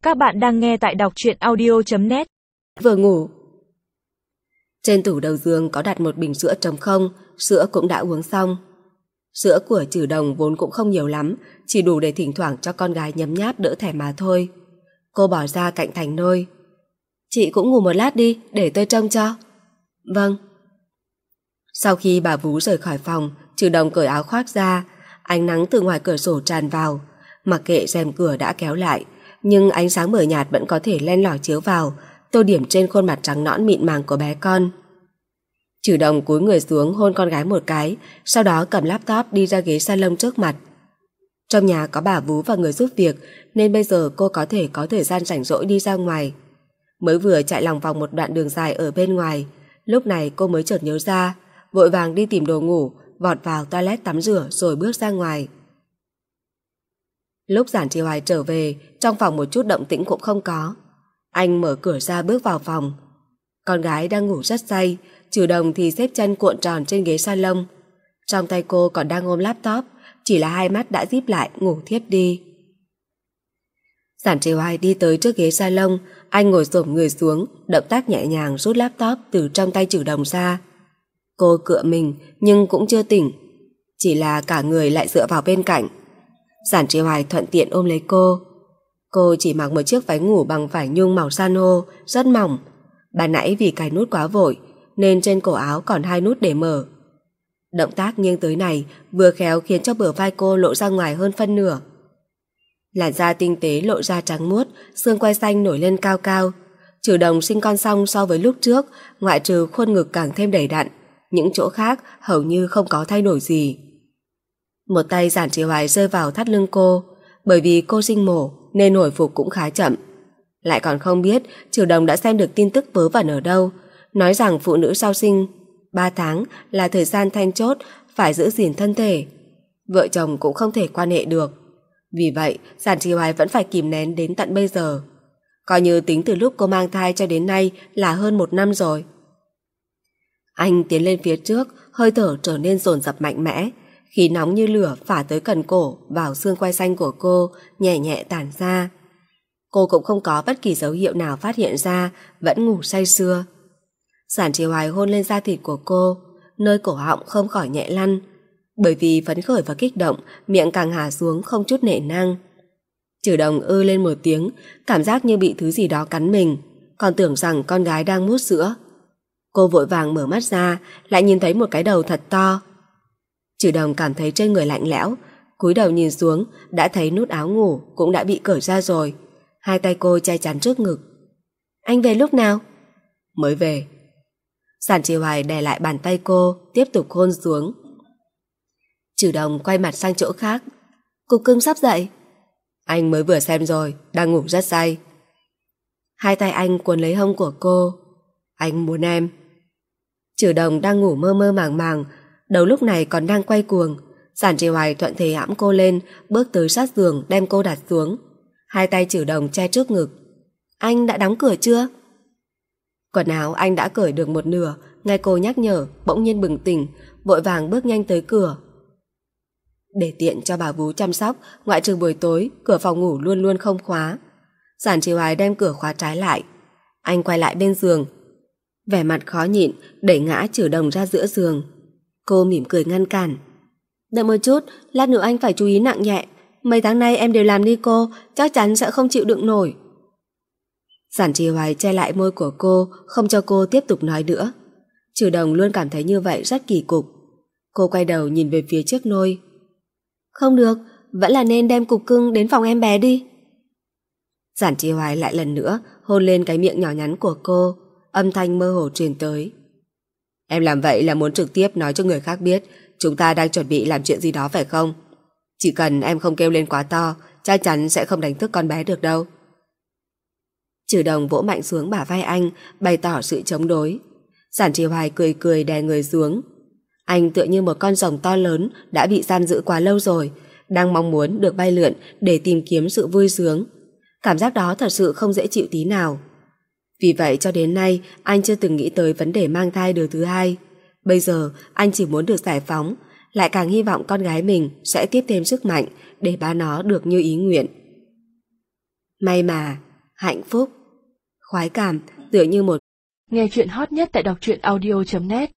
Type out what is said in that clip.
Các bạn đang nghe tại đọc truyện audio.net. Vừa ngủ. Trên tủ đầu giường có đặt một bình sữa trống không, sữa cũng đã uống xong. Sữa của Trừ Đồng vốn cũng không nhiều lắm, chỉ đủ để thỉnh thoảng cho con gái nhấm nháp đỡ thèm mà thôi. Cô bỏ ra cạnh thành nôi. Chị cũng ngủ một lát đi, để tôi trông cho. Vâng. Sau khi bà Vú rời khỏi phòng, Trừ Đồng cởi áo khoác ra. Ánh nắng từ ngoài cửa sổ tràn vào. Mặc kệ rèm cửa đã kéo lại, nhưng ánh sáng mờ nhạt vẫn có thể len lỏi chiếu vào, tô điểm trên khuôn mặt trắng nõn mịn màng của bé con. Trừ Đồng cúi người xuống hôn con gái một cái, sau đó cầm laptop đi ra ghế salon trước mặt. Trong nhà có bà Vú và người giúp việc, nên bây giờ cô có thể có thời gian rảnh rỗi đi ra ngoài. Mới vừa chạy lòng vòng một đoạn đường dài ở bên ngoài, lúc này cô mới chợt nhớ ra, vội vàng đi tìm đồ ngủ, vọt vào toilet tắm rửa rồi bước ra ngoài. Lúc Giản Chi Hoài trở về, trong phòng một chút động tĩnh cũng không có. Anh mở cửa ra bước vào phòng. Con gái đang ngủ rất say, Trừ Đồng thì xếp chân cuộn tròn trên ghế salon. Trong tay cô còn đang ôm laptop, chỉ là hai mắt đã díp lại ngủ thiếp đi. Giản Chi Hoài đi tới trước ghế salon, anh ngồi xổm người xuống, động tác nhẹ nhàng rút laptop từ trong tay Trừ Đồng ra. Cô cựa mình nhưng cũng chưa tỉnh, chỉ là cả người lại dựa vào bên cạnh. Giản Chi Hoài thuận tiện ôm lấy cô. Cô chỉ mặc một chiếc váy ngủ bằng vải nhung màu san hô, rất mỏng. Ban nãy vì cài nút quá vội, nên trên cổ áo còn hai nút để mở. Động tác nghiêng tới này vừa khéo khiến cho bờ vai cô lộ ra ngoài hơn phân nửa. Làn da tinh tế lộ ra trắng muốt, xương quai xanh nổi lên cao cao. Trừ Đồng sinh con xong so với lúc trước, ngoại trừ khuôn ngực càng thêm đầy đặn, những chỗ khác hầu như không có thay đổi gì. Một tay Giản Chi Hoài rơi vào thắt lưng cô, bởi vì cô sinh mổ nên hồi phục cũng khá chậm. Lại còn không biết Trừ Đồng đã xem được tin tức vớ vẩn ở đâu, nói rằng phụ nữ sau sinh 3 tháng là thời gian then chốt phải giữ gìn thân thể. Vợ chồng cũng không thể quan hệ được. Vì vậy Giản Chi Hoài vẫn phải kìm nén đến tận bây giờ. Coi như tính từ lúc cô mang thai cho đến nay là hơn 1 năm rồi. Anh tiến lên phía trước, hơi thở trở nên dồn dập mạnh mẽ. Khí nóng như lửa phả tới cần cổ vào xương quai xanh của cô, nhẹ nhẹ tản ra. Cô cũng không có bất kỳ dấu hiệu nào phát hiện ra, vẫn ngủ say sưa. Giản Chi Hoài hôn lên da thịt của cô, nơi cổ họng không khỏi nhẹ lăn. Bởi vì phấn khởi và kích động, miệng càng hạ xuống không chút nể nang. Trừ Đồng ư lên một tiếng, cảm giác như bị thứ gì đó cắn mình, còn tưởng rằng con gái đang mút sữa. Cô vội vàng mở mắt ra, lại nhìn thấy một cái đầu thật to. Trừ Đồng cảm thấy trên người lạnh lẽo, cúi đầu nhìn xuống, đã thấy nút áo ngủ cũng đã bị cởi ra rồi. Hai tay cô che chắn trước ngực. Anh về lúc nào? Mới về. Giản Chi Hoài đè lại bàn tay cô, tiếp tục hôn xuống. Trừ Đồng quay mặt sang chỗ khác. Cục cưng sắp dậy. Anh mới vừa xem rồi, đang ngủ rất say. Hai tay anh cuốn lấy hông của cô. Anh muốn em. Trừ Đồng đang ngủ mơ mơ màng màng, đầu lúc này còn đang quay cuồng. Giản Chi Hoài thuận thế hãm cô lên, bước tới sát giường đem cô đặt xuống. Hai tay Trừ Đồng che trước ngực. Anh đã đóng cửa chưa? Quần áo anh đã cởi được một nửa, nghe cô nhắc nhở bỗng nhiên bừng tỉnh, vội vàng bước nhanh tới cửa. Để tiện cho bà Vú chăm sóc, ngoại trừ buổi tối, cửa phòng ngủ luôn luôn không khóa. Giản Chi Hoài đem cửa khóa trái lại. Anh quay lại bên giường, vẻ mặt khó nhịn, đẩy ngã Trừ Đồng ra giữa giường. Cô mỉm cười ngăn cản. Đợi một chút, lát nữa anh phải chú ý nặng nhẹ. Mấy tháng nay em đều làm ni cô, chắc chắn sẽ không chịu đựng nổi. Giản Chi Hoài che lại môi của cô, không cho cô tiếp tục nói nữa. Trừ Đồng luôn cảm thấy như vậy rất kỳ cục. Cô quay đầu nhìn về phía trước nôi. Không được, vẫn là nên đem cục cưng đến phòng em bé đi. Giản Chi Hoài lại lần nữa hôn lên cái miệng nhỏ nhắn của cô, âm thanh mơ hồ truyền tới. Em làm vậy là muốn trực tiếp nói cho người khác biết chúng ta đang chuẩn bị làm chuyện gì đó phải không? Chỉ cần em không kêu lên quá to, chắc chắn sẽ không đánh thức con bé được đâu. Trừ Đồng vỗ mạnh xuống bả vai anh, bày tỏ sự chống đối. Giản Chi Hoài cười cười đè người xuống. Anh tựa như một con rồng to lớn đã bị giam giữ quá lâu rồi, đang mong muốn được bay lượn để tìm kiếm sự vui sướng. Cảm giác đó thật sự không dễ chịu tí nào. Vì vậy cho đến nay anh chưa từng nghĩ tới vấn đề mang thai đứa thứ hai. Bây giờ anh chỉ muốn được giải phóng, lại càng hy vọng con gái mình sẽ tiếp thêm sức mạnh để ba nó được như ý nguyện. May mà hạnh phúc, khoái cảm tựa như một. Nghe chuyện hot nhất tại đọc truyện audio.net